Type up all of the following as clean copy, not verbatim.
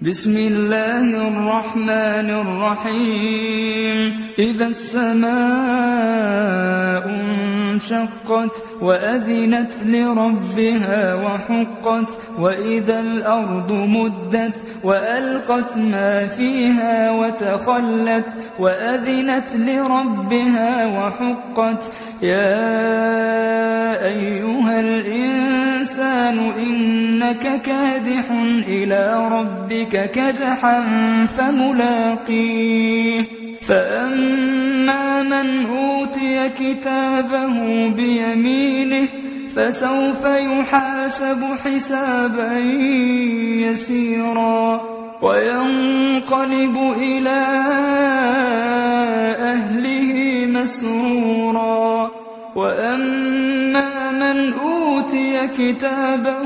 بسم الله الرحمن الرحيم إذا السماء انشقت وأذنت لربها وحقت وإذا الأرض مدت وألقت ما فيها وتخلت وأذنت لربها وحقت يا أيها الإنسان إنك كادح إلى ربك كدحا فملاقيه فأما من أوتي كتابه بيمينه فسوف يحاسب حسابا يسيرا وينقلب إلى أهله مسرورا وأما من أوتي كتابه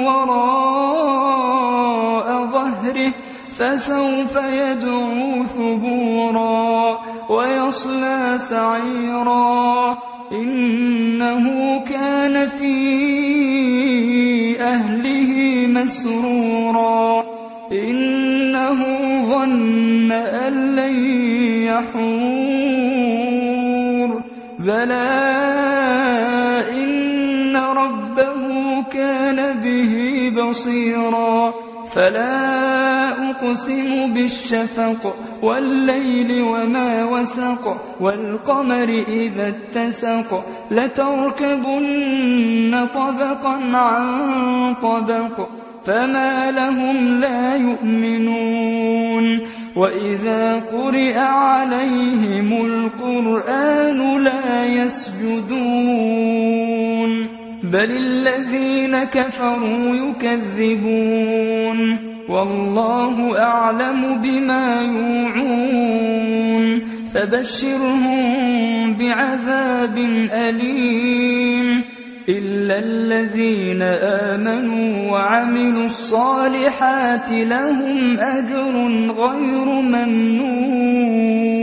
وراء ظهره فسوف يدعو ثبورا ويصلى سعيرا إنه كان في أهله مسرورا إنه ظن أن لن يحور بلى إن ربه كان به بصيرا فلا أقسم بالشفق والليل وما وسق والقمر إذا اتسق لتركبن طبقا عن طبق فما لهم لا يؤمنون وإذا قرئ عليهم القرآن لا يسجدون بل الذين كفروا يكذبون والله أعلم بما يوعون فبشرهم بعذاب أليم إلا الذين آمنوا وعملوا الصالحات لهم أجر غير ممنون